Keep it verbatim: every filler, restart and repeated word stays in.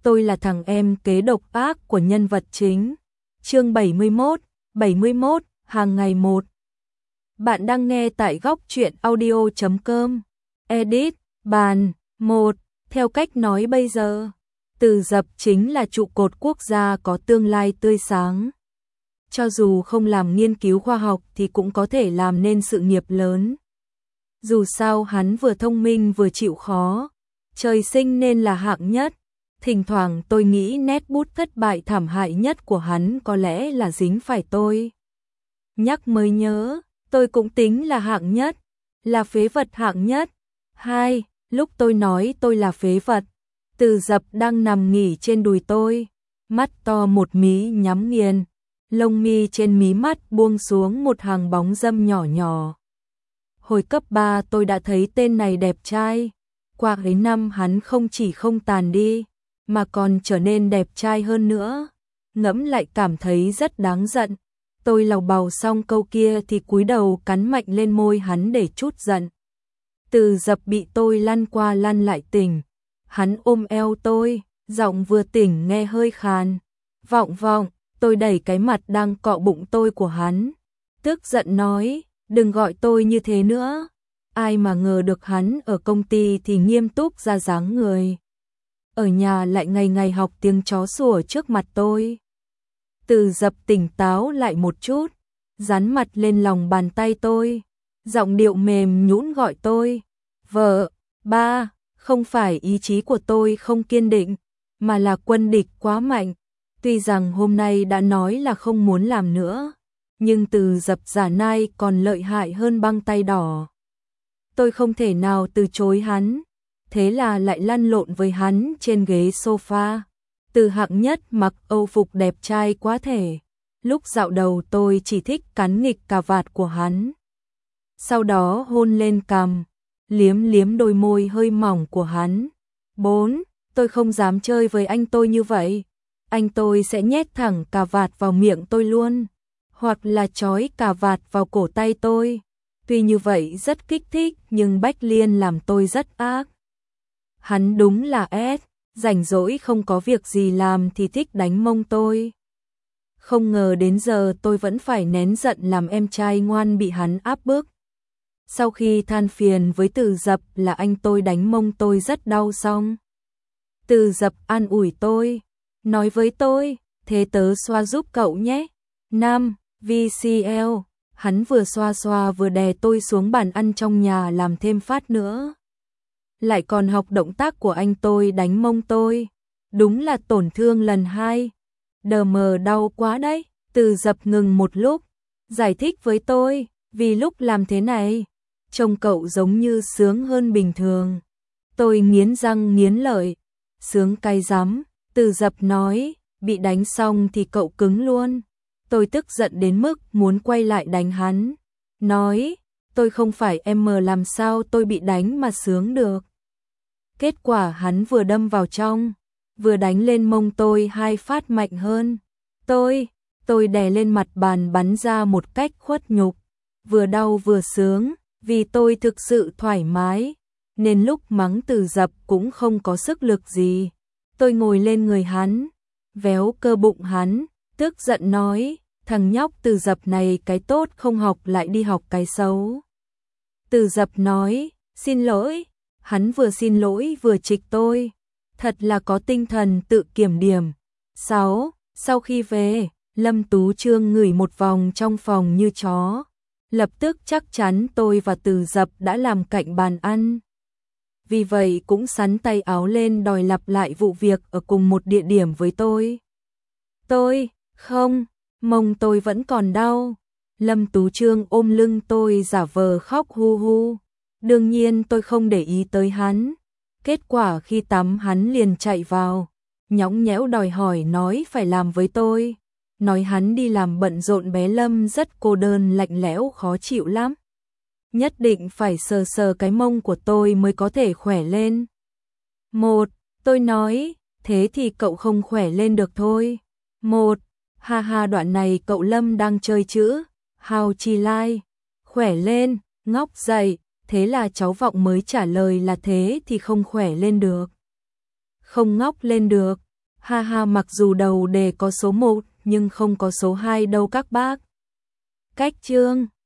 tôi là thằng em kế độc ác của nhân vật chính. Chương bảy mươi mốt, bảy mươi mốt, hàng ngày một. Bạn đang nghe tại góc truyện audio chấm com. Edit, bàn, một. Theo cách nói bây giờ, Từ Dập chính là trụ cột quốc gia có tương lai tươi sáng. Cho dù không làm nghiên cứu khoa học thì cũng có thể làm nên sự nghiệp lớn. Dù sao hắn vừa thông minh vừa chịu khó, trời sinh nên là hạng nhất. Thỉnh thoảng tôi nghĩ nét bút thất bại thảm hại nhất của hắn có lẽ là dính phải tôi. Nhắc mới nhớ, tôi cũng tính là hạng nhất, là phế vật hạng nhất. Hai, lúc tôi nói tôi là phế vật, Từ Dập đang nằm nghỉ trên đùi tôi, mắt to một mí nhắm nghiền, lông mi trên mí mắt buông xuống một hàng bóng râm nhỏ nhỏ. Hồi cấp ba tôi đã thấy tên này đẹp trai, qua ấy năm hắn không chỉ không tàn đi, mà còn trở nên đẹp trai hơn nữa. Ngẫm lại cảm thấy rất đáng giận. Tôi lầu bầu xong câu kia thì cúi đầu cắn mạnh lên môi hắn để trút giận. Từ Dập bị tôi lăn qua lăn lại tỉnh. Hắn ôm eo tôi, giọng vừa tỉnh nghe hơi khàn. Vọng vọng, tôi đẩy cái mặt đang cọ bụng tôi của hắn. Tức giận nói, đừng gọi tôi như thế nữa. Ai mà ngờ được hắn ở công ty thì nghiêm túc ra dáng người. Ở nhà lại ngày ngày học tiếng chó sủa trước mặt tôi. Từ Dập tỉnh táo lại một chút, dán mặt lên lòng bàn tay tôi, giọng điệu mềm nhũn gọi tôi. Vợ, ba, không phải ý chí của tôi không kiên định, mà là quân địch quá mạnh. Tuy rằng hôm nay đã nói là không muốn làm nữa, nhưng Từ Dập giả nai còn lợi hại hơn băng tay đỏ. Tôi không thể nào từ chối hắn. Thế là lại lăn lộn với hắn trên ghế sofa. Từ hạng nhất mặc âu phục đẹp trai quá thể. Lúc dạo đầu tôi chỉ thích cắn nghịch cà vạt của hắn. Sau đó hôn lên cằm, liếm liếm đôi môi hơi mỏng của hắn. Bốn, tôi không dám chơi với anh tôi như vậy. Anh tôi sẽ nhét thẳng cà vạt vào miệng tôi luôn, hoặc là trói cà vạt vào cổ tay tôi. Tuy như vậy rất kích thích nhưng Bách Liên làm tôi rất ác. Hắn đúng là ét, rảnh rỗi không có việc gì làm thì thích đánh mông tôi. Không ngờ đến giờ tôi vẫn phải nén giận làm em trai ngoan bị hắn áp bức. Sau khi than phiền với Từ Dập là anh tôi đánh mông tôi rất đau xong, Từ Dập an ủi tôi, nói với tôi, thế tớ xoa giúp cậu nhé. Nam, vê xê lờ, hắn vừa xoa xoa vừa đè tôi xuống bàn ăn trong nhà làm thêm phát nữa. Lại còn học động tác của anh tôi đánh mông tôi. Đúng là tổn thương lần hai. Đờ mờ đau quá đấy. Từ Dập ngừng một lúc, giải thích với tôi, vì lúc làm thế này, trông cậu giống như sướng hơn bình thường. Tôi nghiến răng nghiến lợi, sướng cay rắm. Từ Dập nói, bị đánh xong thì cậu cứng luôn. Tôi tức giận đến mức muốn quay lại đánh hắn. Nói, tôi không phải em mờ làm sao tôi bị đánh mà sướng được. Kết quả hắn vừa đâm vào trong, vừa đánh lên mông tôi hai phát mạnh hơn. Tôi, tôi đè lên mặt bàn bắn ra một cách khuất nhục, vừa đau vừa sướng, vì tôi thực sự thoải mái, nên lúc mắng Từ Dập cũng không có sức lực gì. Tôi ngồi lên người hắn, véo cơ bụng hắn, tức giận nói, thằng nhóc Từ Dập này cái tốt không học lại đi học cái xấu. Từ Dập nói, xin lỗi. Hắn vừa xin lỗi vừa trịch tôi, thật là có tinh thần tự kiểm điểm. Sáu, sau khi về, Lâm Tú Trương ngửi một vòng trong phòng như chó, lập tức chắc chắn tôi và Từ Dập đã làm cạnh bàn ăn. Vì vậy cũng xắn tay áo lên đòi lặp lại vụ việc ở cùng một địa điểm với tôi. Tôi, không, mông tôi vẫn còn đau. Lâm Tú Trương ôm lưng tôi giả vờ khóc hu hu. Đương nhiên tôi không để ý tới hắn. Kết quả khi tắm hắn liền chạy vào, nhõng nhẽo đòi hỏi nói phải làm với tôi. Nói hắn đi làm bận rộn bé Lâm rất cô đơn lạnh lẽo khó chịu lắm. Nhất định phải sờ sờ cái mông của tôi mới có thể khỏe lên. Một, tôi nói, thế thì cậu không khỏe lên được thôi. Một, ha ha đoạn này cậu Lâm đang chơi chữ, how chi lai, khỏe lên, ngóc dậy. Thế là cháu Vọng mới trả lời là thế thì không khỏe lên được. Không ngóc lên được, Ha ha, mặc dù đầu đề có số một nhưng không có số hai đâu các bác. Cách chương